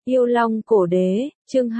Yêu Long Cổ Đế, chương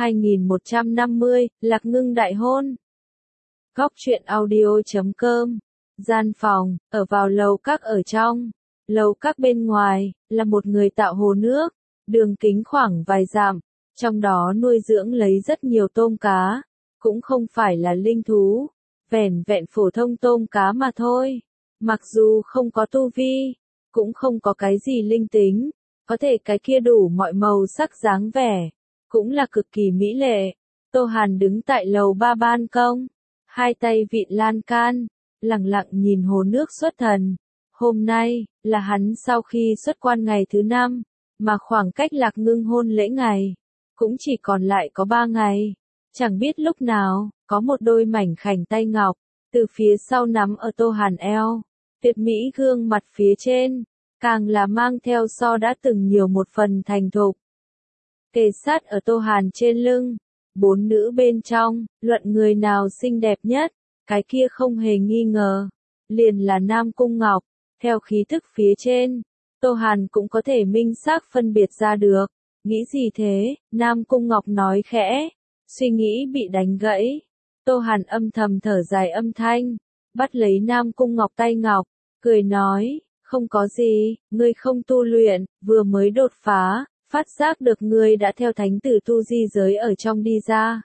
2150, Lạc Ngưng đại hôn. Góc truyện audio.com. Gian phòng, ở vào lầu các ở trong. Lầu các bên ngoài, là một người tạo hồ nước, đường kính khoảng vài dặm, trong đó nuôi dưỡng lấy rất nhiều tôm cá, cũng không phải là linh thú, vẻn vẹn phổ thông tôm cá mà thôi. Mặc dù không có tu vi, cũng không có cái gì linh tính, có thể cái kia đủ mọi màu sắc dáng vẻ, cũng là cực kỳ mỹ lệ. Tô Hàn đứng tại lầu 3 ban công, hai tay vịn lan can, lặng lặng nhìn hồ nước xuất thần. Hôm nay, là hắn sau khi xuất quan ngày thứ 5, mà khoảng cách Lạc Ngưng hôn lễ ngày, cũng chỉ còn lại có 3 ngày. Chẳng biết lúc nào, có một đôi mảnh khảnh tay ngọc, từ phía sau nắm ở Tô Hàn eo, tuyệt mỹ gương mặt phía trên, càng là mang theo so đã từng nhiều một phần thành thục. Kề sát ở Tô Hàn trên lưng, 4 nữ bên trong, luận người nào xinh đẹp nhất, cái kia không hề nghi ngờ, liền là Nam Cung Ngọc. Theo khí thức phía trên, Tô Hàn cũng có thể minh xác phân biệt ra được. Nghĩ gì thế? Nam Cung Ngọc nói khẽ, suy nghĩ bị đánh gãy. Tô Hàn âm thầm thở dài âm thanh, bắt lấy Nam Cung Ngọc tay ngọc, cười nói, không có gì, ngươi không tu luyện, vừa mới đột phá, phát giác được ngươi đã theo thánh tử tu di giới ở trong đi ra.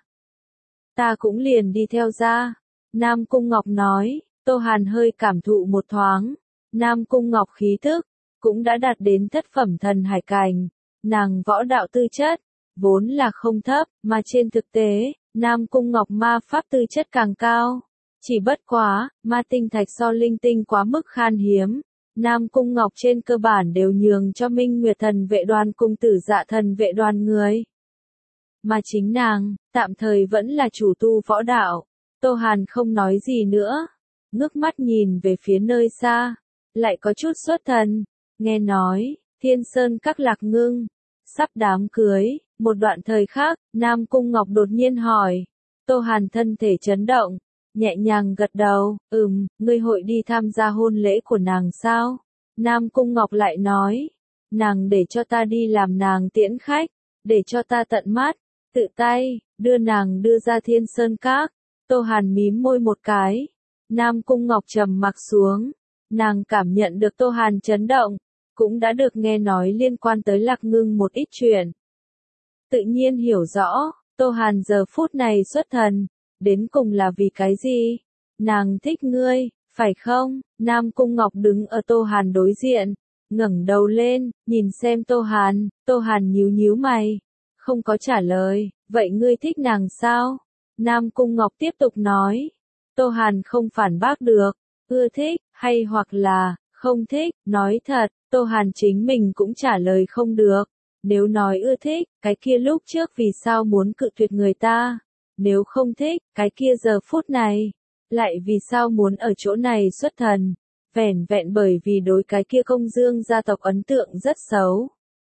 Ta cũng liền đi theo ra. Nam Cung Ngọc nói. Tô Hàn hơi cảm thụ một thoáng. Nam Cung Ngọc khí thức, cũng đã đạt đến thất phẩm thần hải cảnh. Nàng võ đạo tư chất, vốn là không thấp, mà trên thực tế, Nam Cung Ngọc ma pháp tư chất càng cao. Chỉ bất quá, ma tinh thạch so linh tinh quá mức khan hiếm. Nam Cung Ngọc trên cơ bản đều nhường cho Minh Nguyệt Thần Vệ Đoàn cùng Tử Dạ Thần Vệ Đoàn người. Mà chính nàng, tạm thời vẫn là chủ tu võ đạo. Tô Hàn không nói gì nữa, ngước mắt nhìn về phía nơi xa, lại có chút xuất thần, nghe nói, Thiên Sơn các Lạc Ngưng, sắp đám cưới. Một đoạn thời khác, Nam Cung Ngọc đột nhiên hỏi, Tô Hàn thân thể chấn động, nhẹ nhàng gật đầu, ngươi hội đi tham gia hôn lễ của nàng sao? Nam Cung Ngọc lại nói, nàng để cho ta đi làm nàng tiễn khách, để cho ta tận mắt, tự tay, đưa nàng đưa ra Thiên Sơn Các. Tô Hàn mím môi một cái, Nam Cung Ngọc trầm mặc xuống, nàng cảm nhận được Tô Hàn chấn động, cũng đã được nghe nói liên quan tới Lạc Ngưng một ít chuyện. Tự nhiên hiểu rõ, Tô Hàn giờ phút này xuất thần, đến cùng là vì cái gì? Nàng thích ngươi, phải không? Nam Cung Ngọc đứng ở Tô Hàn đối diện, ngẩng đầu lên, nhìn xem Tô Hàn nhíu nhíu mày, không có trả lời, vậy ngươi thích nàng sao? Nam Cung Ngọc tiếp tục nói, Tô Hàn không phản bác được, ưa thích, hay hoặc là, không thích, nói thật, Tô Hàn chính mình cũng trả lời không được. Nếu nói ưa thích, cái kia lúc trước vì sao muốn cự tuyệt người ta? Nếu không thích, cái kia giờ phút này, lại vì sao muốn ở chỗ này xuất thần? Vẻn vẹn bởi vì đối cái kia Công Dương gia tộc ấn tượng rất xấu.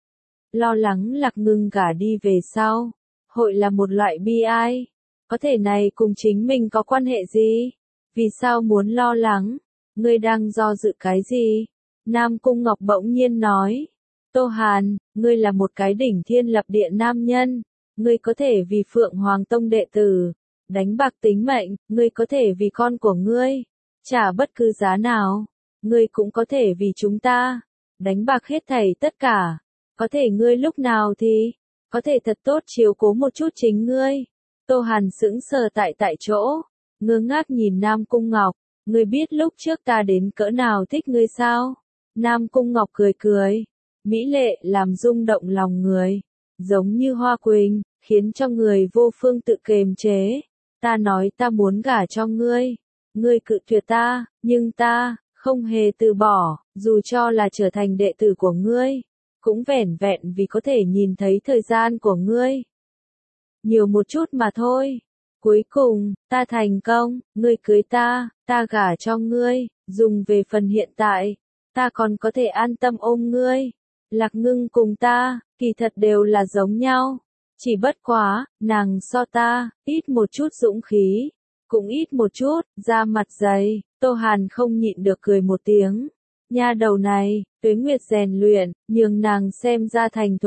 Lo lắng Lạc Ngưng gả đi về sau, hội là một loại bi ai. Có thể này cùng chính mình có quan hệ gì? Vì sao muốn lo lắng? Ngươi đang do dự cái gì? Nam Cung Ngọc bỗng nhiên nói. Tô Hàn, ngươi là một cái đỉnh thiên lập địa nam nhân. Ngươi có thể vì Phượng Hoàng Tông đệ tử, đánh bạc tính mệnh. Ngươi có thể vì con của ngươi, trả bất cứ giá nào. Ngươi cũng có thể vì chúng ta, đánh bạc hết thảy tất cả. Có thể ngươi lúc nào thì, có thể thật tốt chiếu cố một chút chính ngươi. Tô Hàn sững sờ tại chỗ, ngơ ngác nhìn Nam Cung Ngọc, ngươi biết lúc trước ta đến cỡ nào thích ngươi sao? Nam Cung Ngọc cười, mỹ lệ làm rung động lòng người, giống như hoa quỳnh, khiến cho người vô phương tự kiềm chế. Ta nói ta muốn gả cho ngươi, ngươi cự tuyệt ta, nhưng ta, không hề từ bỏ, dù cho là trở thành đệ tử của ngươi, cũng vẻn vẹn vì có thể nhìn thấy thời gian của ngươi. Nhiều một chút mà thôi. Cuối cùng, ta thành công, ngươi cưới ta gả cho ngươi, dùng về phần hiện tại, ta còn có thể an tâm ôm ngươi. Lạc Ngưng cùng ta, kỳ thật đều là giống nhau. Chỉ bất quá, nàng so ta, ít một chút dũng khí, cũng ít một chút, da mặt dày. Tô Hàn không nhịn được cười một tiếng. Nha đầu này, Tuế Nguyệt rèn luyện, nhường nàng xem ra thành thục.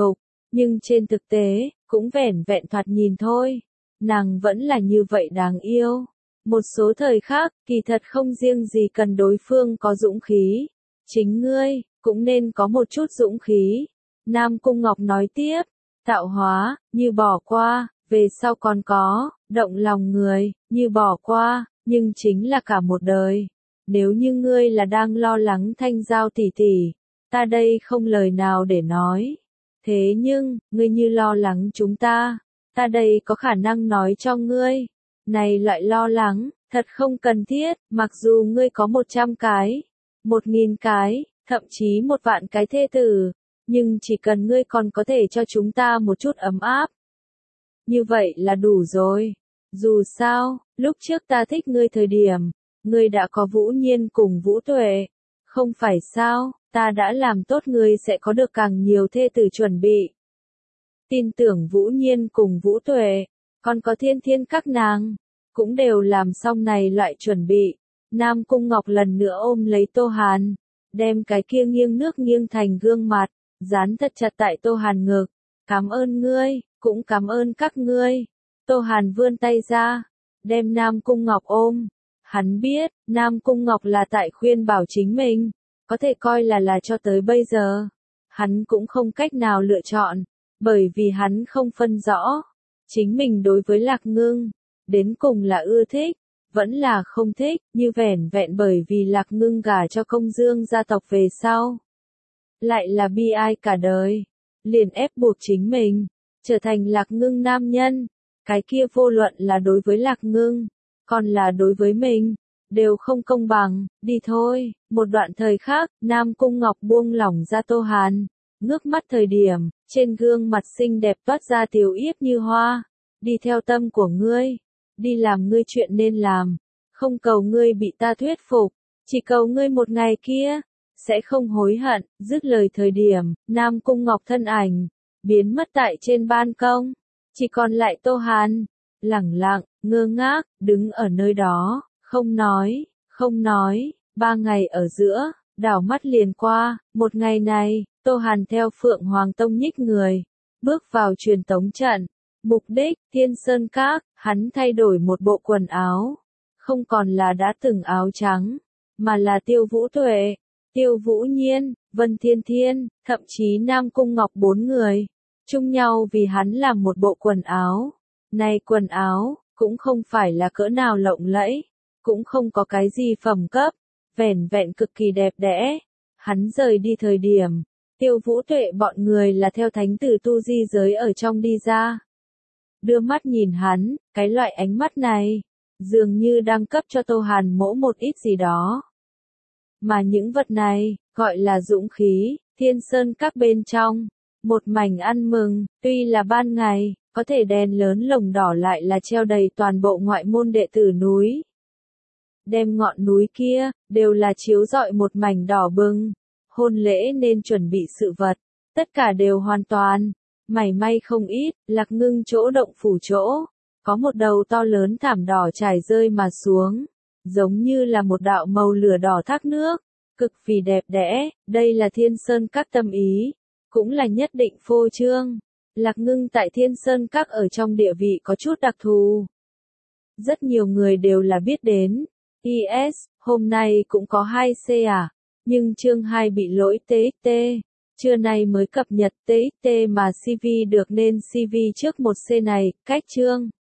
Nhưng trên thực tế, cũng vẻn vẹn thoạt nhìn thôi. Nàng vẫn là như vậy đáng yêu. Một số thời khác, kỳ thật không riêng gì cần đối phương có dũng khí. Chính ngươi, cũng nên có một chút dũng khí. Nam Cung Ngọc nói tiếp, tạo hóa, như bỏ qua, về sau còn có, động lòng người, như bỏ qua, nhưng chính là cả một đời. Nếu như ngươi là đang lo lắng Thanh Giao tỷ tỷ, ta đây không lời nào để nói. Thế nhưng, ngươi như lo lắng chúng ta đây có khả năng nói cho ngươi. Này loại lo lắng, thật không cần thiết, mặc dù ngươi có 100 cái, 1000 cái, thậm chí 1 vạn cái thê tử, nhưng chỉ cần ngươi còn có thể cho chúng ta một chút ấm áp. Như vậy là đủ rồi. Dù sao, lúc trước ta thích ngươi thời điểm, ngươi đã có Vũ Nhiên cùng Vũ Tuệ. Không phải sao, ta đã làm tốt ngươi sẽ có được càng nhiều thê tử chuẩn bị. Tin tưởng Vũ Nhiên cùng Vũ Tuệ, còn có Thiên Thiên các nàng, cũng đều làm xong này loại chuẩn bị. Nam Cung Ngọc lần nữa ôm lấy Tô Hàn, đem cái kia nghiêng nước nghiêng thành gương mặt, dán thật chặt tại Tô Hàn ngực. Cảm ơn ngươi, cũng cảm ơn các ngươi. Tô Hàn vươn tay ra, đem Nam Cung Ngọc ôm. Hắn biết, Nam Cung Ngọc là tại khuyên bảo chính mình, có thể coi là cho tới bây giờ. Hắn cũng không cách nào lựa chọn, bởi vì hắn không phân rõ. Chính mình đối với Lạc Ngưng, đến cùng là ưa thích, vẫn là không thích, như vẻn vẹn bởi vì Lạc Ngưng gả cho Công Dương gia tộc về sau. Lại là bi ai cả đời, liền ép buộc chính mình, trở thành Lạc Ngưng nam nhân. Cái kia vô luận là đối với Lạc Ngưng, còn là đối với mình, đều không công bằng. Đi thôi. Một đoạn thời khác, Nam Cung Ngọc buông lỏng ra Tô Hàn, ngước mắt thời điểm, trên gương mặt xinh đẹp toát ra tiểu yếp như hoa. Đi theo tâm của ngươi, đi làm ngươi chuyện nên làm, không cầu ngươi bị ta thuyết phục, chỉ cầu ngươi một ngày kia sẽ không hối hận. Dứt lời thời điểm, Nam Cung Ngọc thân ảnh biến mất tại trên ban công, chỉ còn lại Tô Hàn, lẳng lặng, ngơ ngác, đứng ở nơi đó, không nói. 3 ngày ở giữa, đảo mắt liền qua. Một ngày này, Tô Hàn theo Phượng Hoàng Tông nhích người, bước vào truyền tống trận. Mục đích, Thiên Sơn Các, hắn thay đổi một bộ quần áo, không còn là đã từng áo trắng, mà là Tiêu Vũ Tuệ, Tiêu Vũ Nhiên, Vân Thiên Thiên, thậm chí Nam Cung Ngọc 4 người, chung nhau vì hắn làm một bộ quần áo. Này quần áo, cũng không phải là cỡ nào lộng lẫy, cũng không có cái gì phẩm cấp, vẻn vẹn cực kỳ đẹp đẽ. Hắn rời đi thời điểm, Tiêu Vũ Tuệ bọn người là theo thánh tử tu di giới ở trong đi ra. Đưa mắt nhìn hắn, cái loại ánh mắt này, dường như đang cấp cho Tô Hàn mỗ một ít gì đó. Mà những vật này, gọi là dũng khí. Thiên Sơn Các bên trong, một mảnh ăn mừng, tuy là ban ngày, có thể đèn lớn lồng đỏ lại là treo đầy toàn bộ ngoại môn đệ tử núi. Đem ngọn núi kia, đều là chiếu rọi một mảnh đỏ bừng. Hôn lễ nên chuẩn bị sự vật, tất cả đều hoàn toàn, mảy may không ít. Lạc Ngưng chỗ động phủ chỗ, có một đầu to lớn thảm đỏ trải rơi mà xuống, giống như là một đạo màu lửa đỏ thác nước, cực kỳ đẹp đẽ. Đây là Thiên Sơn Các tâm ý, cũng là nhất định phô trương. Lạc Ngưng tại Thiên Sơn Các ở trong địa vị có chút đặc thù. Rất nhiều người đều là biết đến. IS, hôm nay cũng có 2C à, nhưng chương 2 bị lỗi TXT. Trưa nay mới cập nhật TXT mà CV được nên CV trước 1C này, cách chương.